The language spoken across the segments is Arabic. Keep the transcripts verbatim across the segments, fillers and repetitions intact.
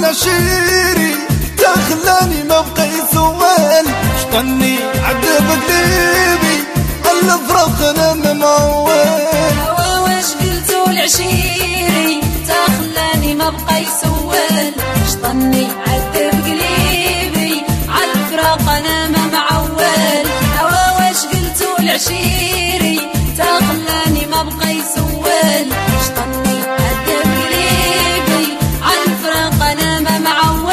العشيري تخلاني ما بقى يسوال شطني عذب قلبي الفراق انا مموال هوا واش قلتو العشيري تخلاني ما بقى يسوال شطني عذب قلبي عالفراق انا ما معول هوا واش قلتو العشيري تخلاني ما بقى يسوال شطني عذب قلبي عالفراق انا ما معول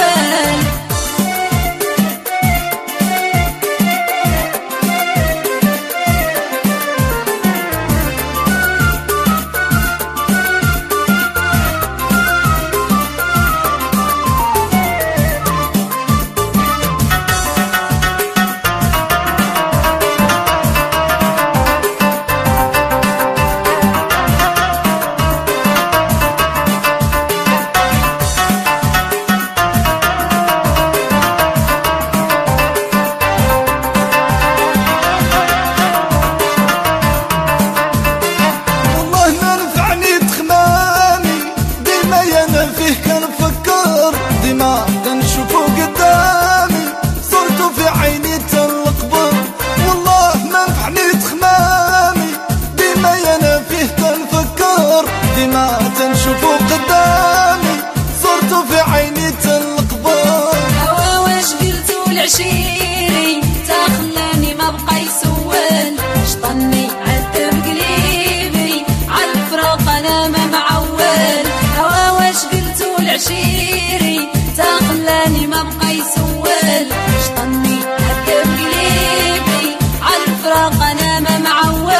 ديما كنشوفو قدامي صورتو في عيني تنقبر والله ما نفعني تخمامي ديما انا فيه كنفكر ديما تنشوفو قدامي صورتو في عيني تنقبر هوا واش قلتو العشيري تخلاني ما بقى يسوال شطني عذب قلبي عالفراق انا ما معول هوا واش قلتو العشيري تخلاني ما بقى يسوال شطني عذب قلبي عالفراق انا ما معول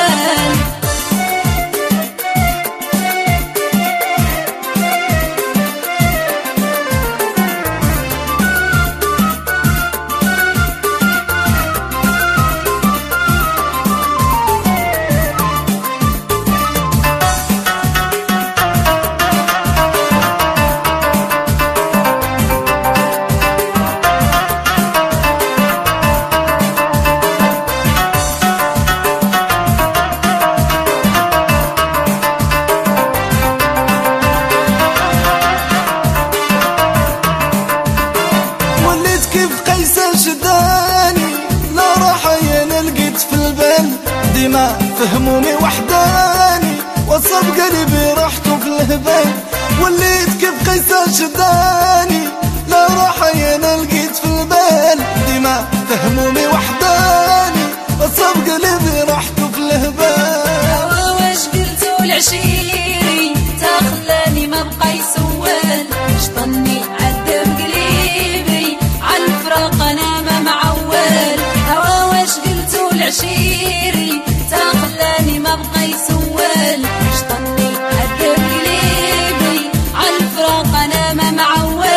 ديما فهموني وحداني وصب قلبي رحتو في الهبال وليت كيف قيس شداني لا راحة انا لقيت في البال ديما فهموني وحداني وصب قلبي رحتو في الهبال هوا واش قلتو العشيري تخلاني ما بقى يسوال شطني عذب قلبي عالفراق انا ما معول هوا واش قلتو العشيري تخلاني ما بقى يسوال شطني عذب قلبي عالفراق انا ما معول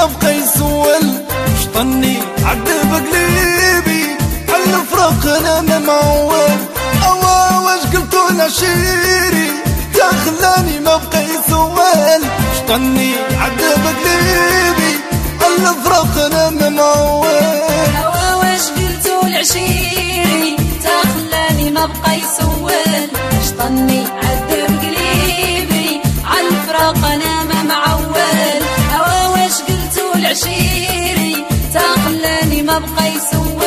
ما بقى يسول. شطني عذب قلبي عالفراق انا ما معول. اوا واش قلتو لعشيري تا خلاني ما بقى يسول. شطني عذب قلبي عالفراق انا ما معول. اوا واش قلتو لعشيري تا خلاني ما بقى يسول. شطني عذب قلبي عالفراق انا ما معول. اوا واش قلتو لعشيري تا خلاني ما بقى يسول.